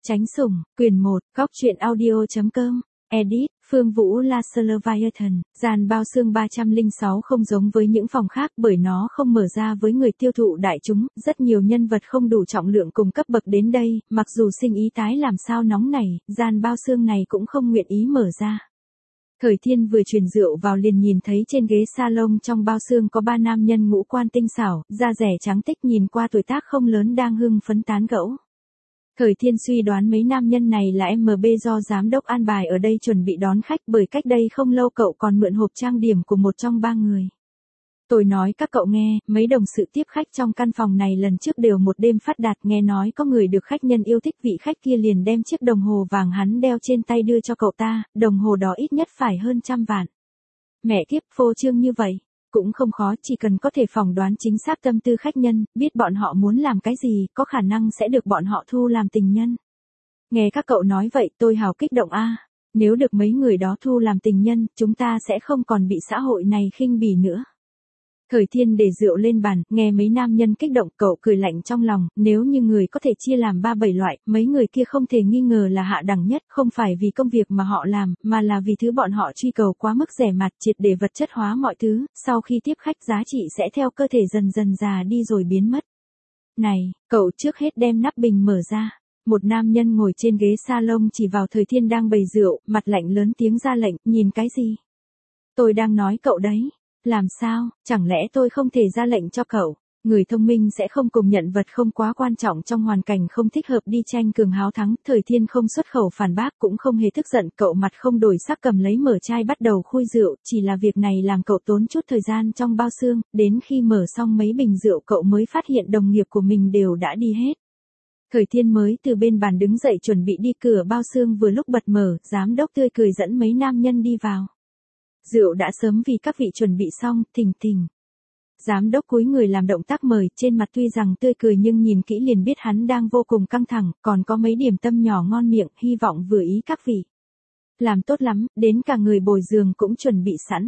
Tránh sủng, quyền 1, góc truyện audio.com, edit, Phương Vũ Leviathan, dàn bao xương 306 không giống với những phòng khác bởi nó không mở ra với người tiêu thụ đại chúng, rất nhiều nhân vật không đủ trọng lượng cùng cấp bậc đến đây, mặc dù sinh ý tái làm sao nóng nảy, dàn bao xương này cũng không nguyện ý mở ra. Thời Thiên vừa truyền rượu vào liền nhìn thấy trên ghế salon trong bao xương có 3 nam nhân ngũ quan tinh xảo, da rẻ trắng tích nhìn qua tuổi tác không lớn đang hưng phấn tán gẫu. Thời Thiên suy đoán mấy nam nhân này là MB do giám đốc an bài ở đây chuẩn bị đón khách bởi cách đây không lâu cậu còn mượn hộp trang điểm của một trong 3 người. Tôi nói các cậu nghe, mấy đồng sự tiếp khách trong căn phòng này lần trước đều một đêm phát đạt, nghe nói có người được khách nhân yêu thích, vị khách kia liền đem chiếc đồng hồ vàng hắn đeo trên tay đưa cho cậu ta, đồng hồ đó ít nhất phải hơn 100 vạn. Mẹ kiếp, phô trương như vậy. Cũng không khó, chỉ cần có thể phỏng đoán chính xác tâm tư khách nhân, biết bọn họ muốn làm cái gì, có khả năng sẽ được bọn họ thu làm tình nhân. Nghe các cậu nói vậy tôi hào kích động a. Nếu được mấy người đó thu làm tình nhân, chúng ta sẽ không còn bị xã hội này khinh bỉ nữa. Thời Thiên để rượu lên bàn, nghe mấy nam nhân kích động, cậu cười lạnh trong lòng, nếu như người có thể chia làm 3-7 loại, mấy người kia không thể nghi ngờ là hạ đẳng nhất, không phải vì công việc mà họ làm, mà là vì thứ bọn họ truy cầu quá mức rẻ mạt, triệt để vật chất hóa mọi thứ, sau khi tiếp khách giá trị sẽ theo cơ thể dần dần già đi rồi biến mất. Này, cậu trước hết đem nắp bình mở ra. Một nam nhân ngồi trên ghế salon chỉ vào Thời Thiên đang bày rượu, mặt lạnh lớn tiếng ra lệnh, nhìn cái gì? Tôi đang nói cậu đấy. Làm sao, chẳng lẽ tôi không thể ra lệnh cho cậu? Người thông minh sẽ không cùng nhận vật không quá quan trọng trong hoàn cảnh không thích hợp đi tranh cường háo thắng. Thời Thiên không xuất khẩu phản bác cũng không hề tức giận, cậu mặt không đổi sắc cầm lấy mở chai bắt đầu khui rượu, chỉ là việc này làm cậu tốn chút thời gian trong bao xương, đến khi mở xong mấy bình rượu cậu mới phát hiện đồng nghiệp của mình đều đã đi hết. Thời Thiên mới từ bên bàn đứng dậy chuẩn bị đi, cửa bao xương vừa lúc bật mở, giám đốc tươi cười dẫn mấy nam nhân đi vào. Rượu đã sớm vì các vị chuẩn bị xong, thỉnh thỉnh. Giám đốc cúi người làm động tác mời, trên mặt tuy rằng tươi cười nhưng nhìn kỹ liền biết hắn đang vô cùng căng thẳng, còn có mấy điểm tâm nhỏ ngon miệng, hy vọng vừa ý các vị. Làm tốt lắm, đến cả người bồi giường cũng chuẩn bị sẵn.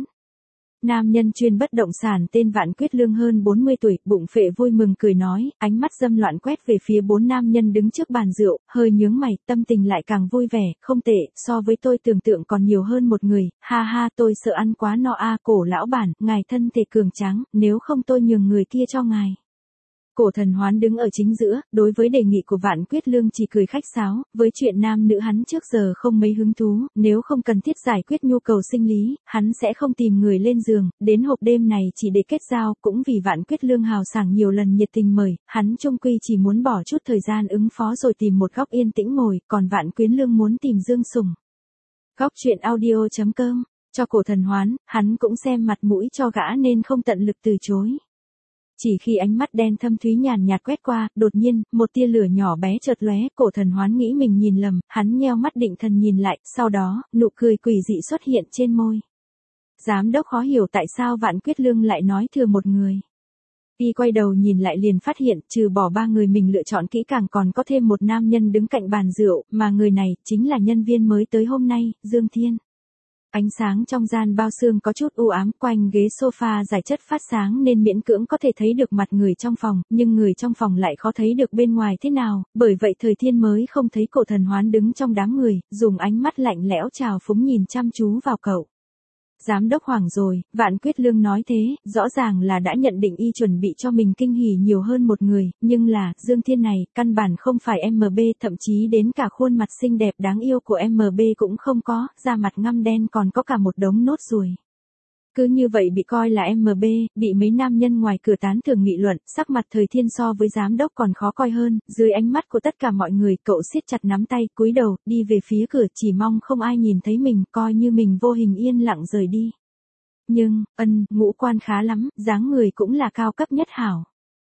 Nam nhân chuyên bất động sản tên Vạn Quyết Lương hơn 40 tuổi, bụng phệ vui mừng cười nói, ánh mắt dâm loạn quét về phía 4 nam nhân đứng trước bàn rượu, hơi nhướng mày, tâm tình lại càng vui vẻ, không tệ, so với tôi tưởng tượng còn nhiều hơn một người, ha ha, tôi sợ ăn quá no a. Cổ lão bản, ngài thân thể cường tráng, nếu không tôi nhường người kia cho ngài. Cổ Thần Hoán đứng ở chính giữa, đối với đề nghị của Vạn Quyết Lương chỉ cười khách sáo, với chuyện nam nữ hắn trước giờ không mấy hứng thú, nếu không cần thiết giải quyết nhu cầu sinh lý, hắn sẽ không tìm người lên giường, đến hộp đêm này chỉ để kết giao, cũng vì Vạn Quyết Lương hào sảng nhiều lần nhiệt tình mời, hắn chung quy chỉ muốn bỏ chút thời gian ứng phó rồi tìm một góc yên tĩnh ngồi, còn Vạn Quyết Lương muốn tìm Dương Sủng. Góc truyện audio.com, cho Cổ Thần Hoán, hắn cũng xem mặt mũi cho gã nên không tận lực từ chối. Chỉ khi ánh mắt đen thâm thúy nhàn nhạt quét qua, đột nhiên, một tia lửa nhỏ bé chợt lóe, Cổ Thần Hoán nghĩ mình nhìn lầm, hắn nheo mắt định thần nhìn lại, sau đó, nụ cười quỷ dị xuất hiện trên môi. Giám đốc khó hiểu tại sao Vạn Quyết Lương lại nói thừa một người. Y quay đầu nhìn lại liền phát hiện, trừ bỏ 3 người mình lựa chọn kỹ càng còn có thêm một nam nhân đứng cạnh bàn rượu, mà người này, chính là nhân viên mới tới hôm nay, Dương Thiên. Ánh sáng trong gian bao xương có chút u ám, quanh ghế sofa giải chất phát sáng nên miễn cưỡng có thể thấy được mặt người trong phòng, nhưng người trong phòng lại khó thấy được bên ngoài thế nào, bởi vậy Thời Thiên mới không thấy Cổ Thần Hoán đứng trong đám người, dùng ánh mắt lạnh lẽo trào phúng nhìn chăm chú vào cậu. Giám đốc hoảng rồi, Vạn Quyết Lương nói thế, rõ ràng là đã nhận định y chuẩn bị cho mình kinh hỉ nhiều hơn một người, nhưng là, Dương Thiên này, căn bản không phải MB, thậm chí đến cả khuôn mặt xinh đẹp đáng yêu của MB cũng không có, da mặt ngăm đen còn có cả một đống nốt ruồi. Cứ như vậy bị coi là MB, bị mấy nam nhân ngoài cửa tán thưởng nghị luận, sắc mặt Thời Thiên so với giám đốc còn khó coi hơn, dưới ánh mắt của tất cả mọi người, cậu siết chặt nắm tay, cúi đầu, đi về phía cửa, chỉ mong không ai nhìn thấy mình, coi như mình vô hình yên lặng rời đi. Nhưng, ngũ quan khá lắm, dáng người cũng là cao cấp nhất hảo.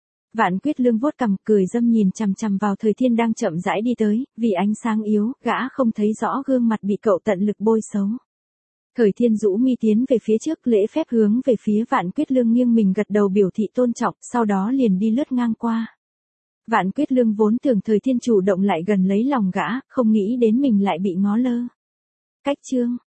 Vạn Quyết Lương vuốt cằm, cười dâm nhìn chằm chằm vào Thời Thiên đang chậm rãi đi tới, vì ánh sáng yếu, gã không thấy rõ gương mặt bị cậu tận lực bôi xấu. Thời Thiên rũ mi tiến về phía trước, lễ phép hướng về phía Vạn Quyết Lương nghiêng mình gật đầu biểu thị tôn trọng, sau đó liền đi lướt ngang qua. Vạn Quyết Lương vốn tưởng Thời Thiên chủ động lại gần lấy lòng gã, không nghĩ đến mình lại bị ngó lơ. Cách chương